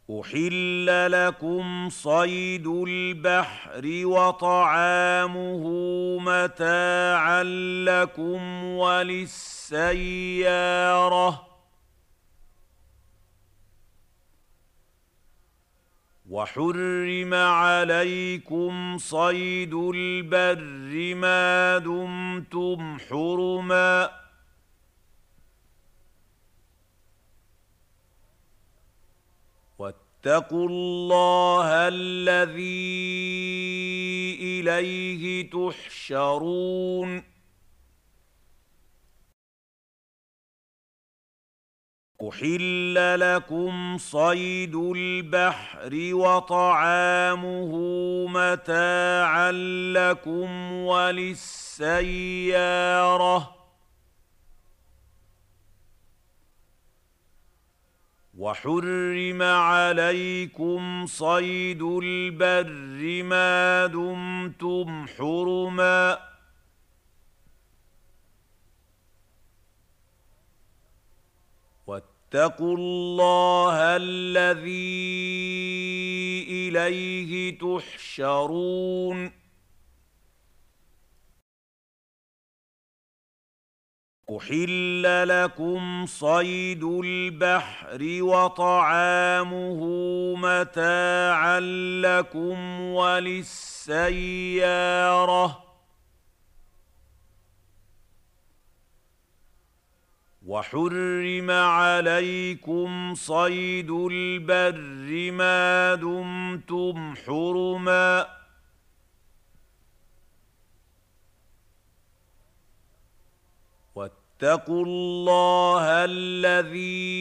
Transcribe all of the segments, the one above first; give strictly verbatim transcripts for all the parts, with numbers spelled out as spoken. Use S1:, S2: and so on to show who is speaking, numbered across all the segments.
S1: أحل لكم صيد البحر وطعامه متاعا لكم وللسيارة وحرم عليكم صيد البر ما دمتم حرما واتقوا الله الذي إليه تحشرون أحل لكم صيد البحر وطعامه متاعا لكم وللسيارة وحرم عليكم صيد البر ما دمتم حرما واتقوا الله الذي إليه تحشرون أحل لكم صيد البحر وطعامه متاعا لكم وللسيارة وحرم عليكم صيد البر ما دمتم حرما واتقوا الله الذي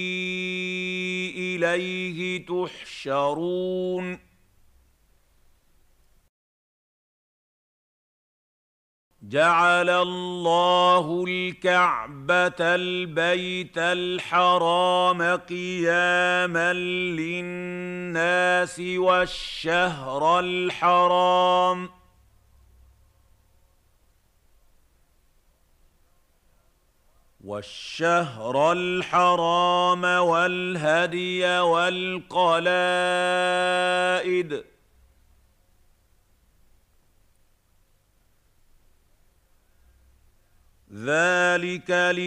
S1: إليه تحشرون جعل الله الكعبة البيت الحرام قياما للناس والشهر الحرام والشهر الحرام والهدي والقلائد ذلك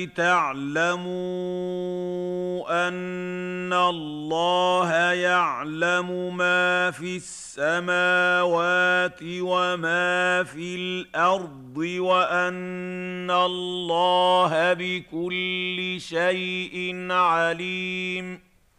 S1: لتعلموا أن الله يعلم ما في السماوات وما في الأرض وأن الله بكل شيء عليم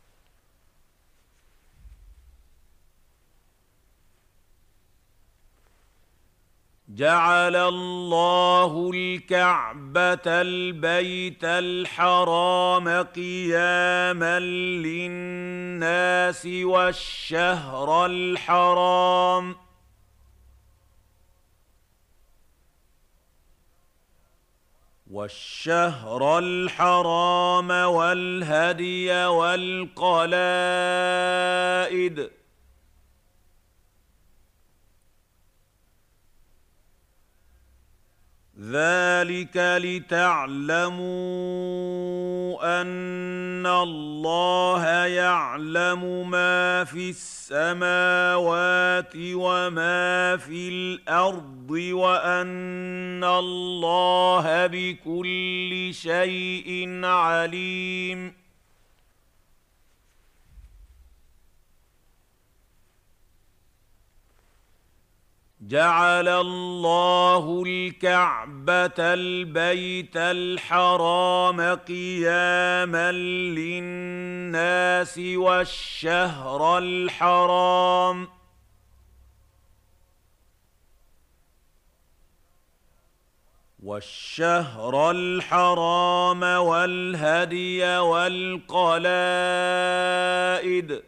S1: جعل الله الكعبة البيت الحرام قياما للناس والشهر الحرام والشهر الحرام والهدي والقلائد ذلك لتعلموا أن الله يعلم ما في السماوات وما في الأرض وأن الله بكل شيء عليم جعل الله الكعبة البيت الحرام قياما للناس والشهر الحرام والشهر الحرام والهدي والقلائد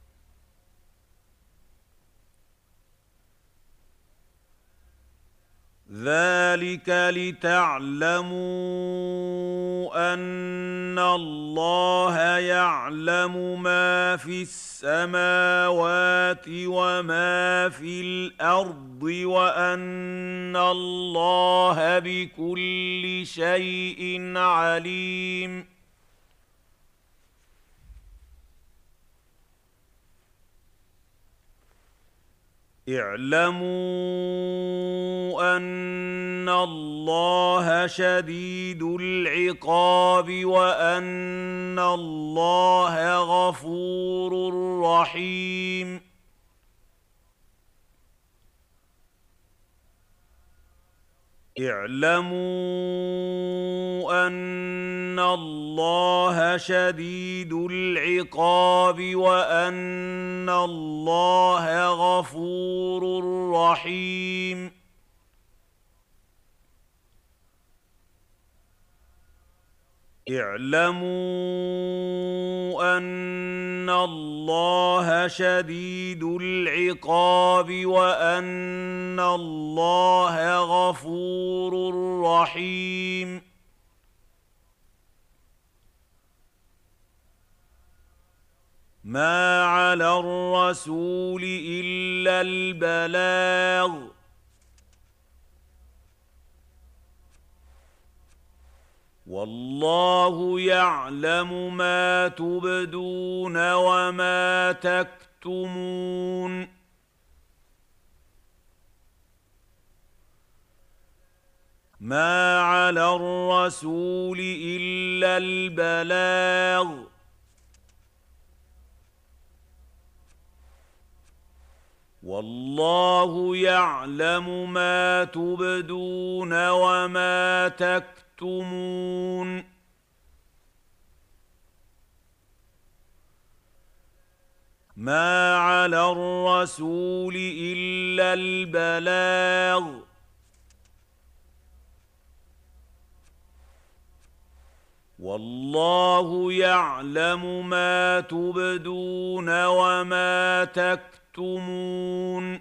S1: ذلك لتعلموا أن الله يعلم ما في السماوات وما في الأرض وأن الله بكل شيء عليم اعلموا أن الله شديد العقاب وأن الله غفور رحيم. اعلموا أن الله شديد العقاب وأن الله غفور رحيم. اعلموا أن الله شديد العقاب وأن الله غفور رحيم. ما على الرسول إلا البلاغ والله يعلم ما تبدون وما تكتمون. ما على الرسول إلا البلاغ والله يعلم ما تبدون وما تكتمون. ما على الرسول إلا البلاغ والله يعلم ما تبدون وما تكتمون.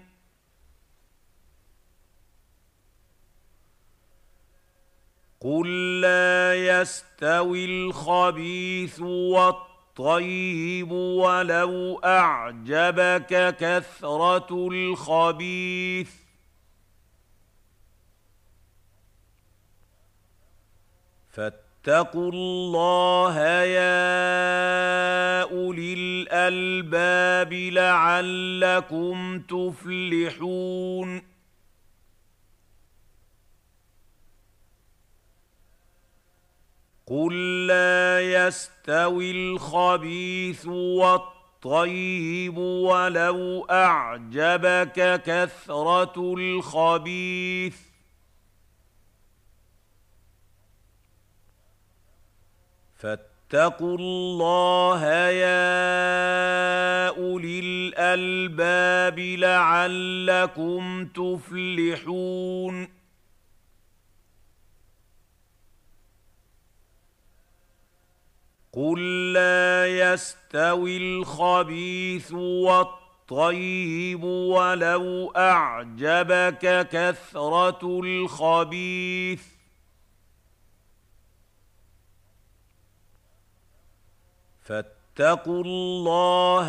S1: قل لا يستوي الخبيث والطيب ولو أعجبك كثرة الخبيث فاتقوا الله يا أولي الألباب لعلكم تفلحون. قل لا يستوي الخبيث والطيب ولو أعجبك كثرة الخبيث فاتقوا الله يا أولي الألباب لعلكم تفلحون. قل لا يستوي الخبيث والطيب ولو أعجبك كثرة الخبيث فاتقوا الله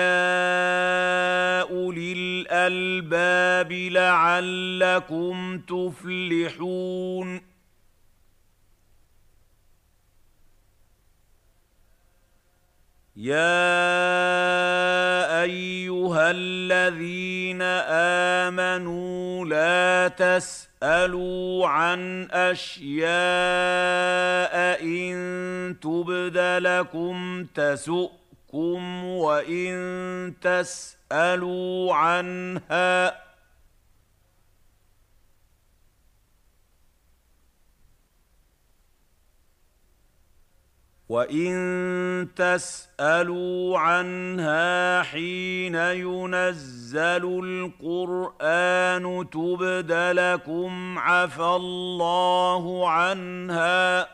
S1: يا أولي الألباب لعلكم تفلحون. يا أيها الذين آمنوا لا تسألوا عن أشياء إن تبد لكم تسؤكم وإن تسألوا عنها وَإِن تَسْأَلُوا عَنْهَا حِينَ يُنَزَّلُ الْقُرْآنُ تُبْدَ لَكُمْ عَفَا اللَّهُ عَنْهَا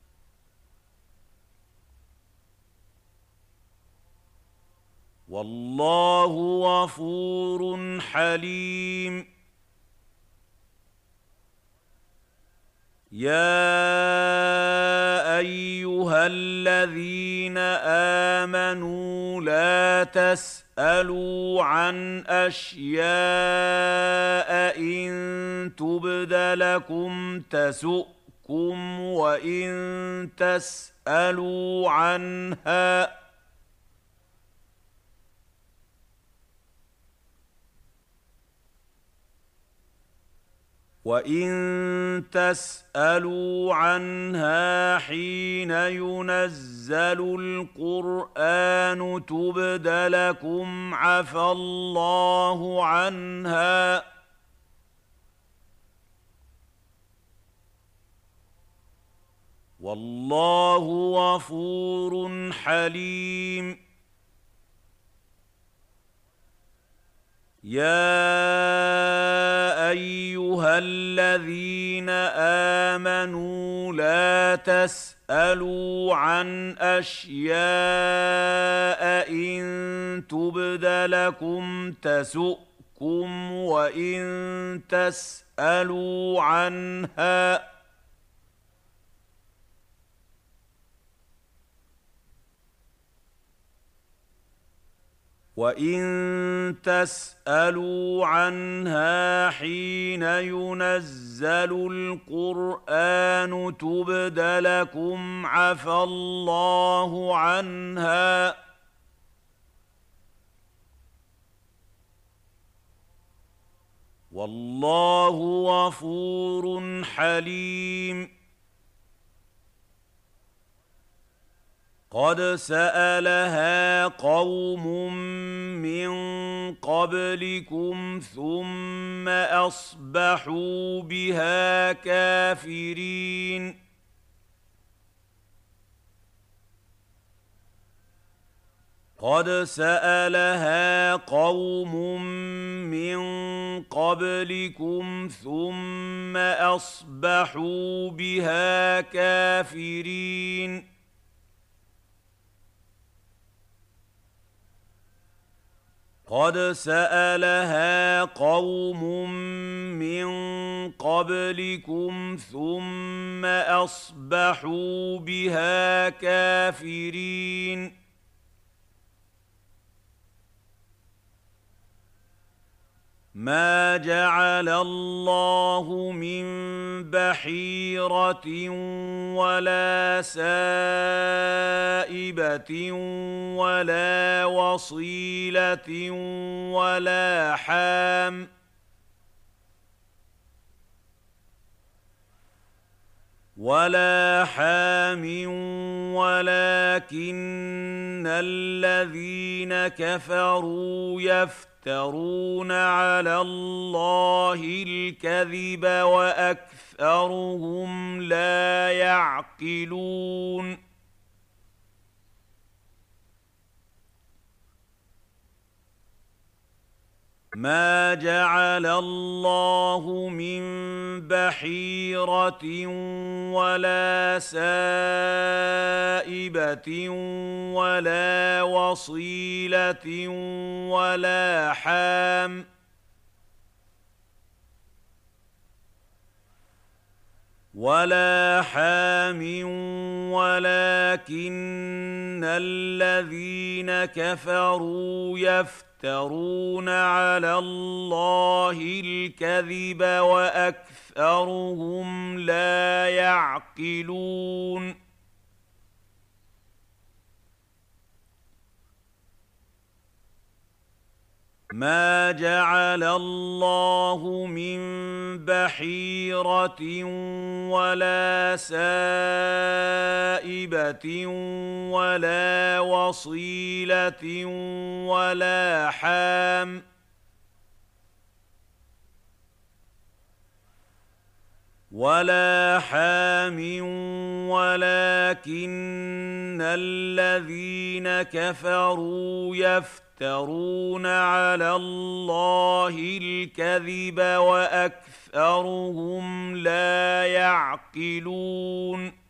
S1: وَاللَّهُ غَفُورٌ حَلِيمٌ. يا أيها الذين آمنوا لا تسألوا عن أشياء إن تبد لكم تسؤكم وإن تسألوا عنها وَإِن تَسْأَلُوا عَنْهَا حِينَ يُنَزَّلُ الْقُرْآنُ تُبْدَ لَكُمْ عَفَا اللَّهُ عَنْهَا ۗ وَاللَّهُ غَفُورٌ حَلِيمٌ. يَا أَيُّهَا الَّذِينَ آمَنُوا لَا تَسْأَلُوا عَنْ أَشْيَاءَ إِن تُبْدَ لَكُمْ تَسُؤْكُمْ وَإِن تَسْأَلُوا عَنْهَا وَإِن تَسْأَلُوا عَنْهَا حِينَ يُنَزَّلُ الْقُرْآنُ تُبْدَ لَكُمْ عَفَا اللَّهُ عَنْهَا ۗ وَاللَّهُ غَفُورٌ حَلِيمٌ. قَدْ سَأَلَهَا قَوْمٌ مِّن قَبْلِكُمْ ثُمَّ أَصْبَحُوا بِهَا كَافِرِينَ. قَدْ سَأَلَهَا قَوْمٌ مِّن قَبْلِكُمْ ثُمَّ أَصْبَحُوا بِهَا كَافِرِينَ. قَدْ سَأَلَهَا قَوْمٌ مِّن قَبْلِكُمْ ثُمَّ أَصْبَحُوا بِهَا كَافِرِينَ. مَا جَعَلَ اللَّهُ مِن بَحِيرَةٍ وَلَا سَائِبَةٍ وَلَا وَصِيلَةٍ وَلَا حَامٍ ولا حام ولكن الذين كفروا يفترون على الله الكذب وأكثرهم لا يعقلون. ما جعل الله من بحيرة ولا سائبة ولا وصيلة ولا حام ولا حام ولكن الذين كفروا يفترون على الله الكذب وأكثرهم لا يعقلون. ما جعل الله من بحيرة ولا سائبة ولا وصيلة ولا حام ولا حام ولكن الذين كفروا يفترون على الله الكذب وأكثرهم لا يعقلون.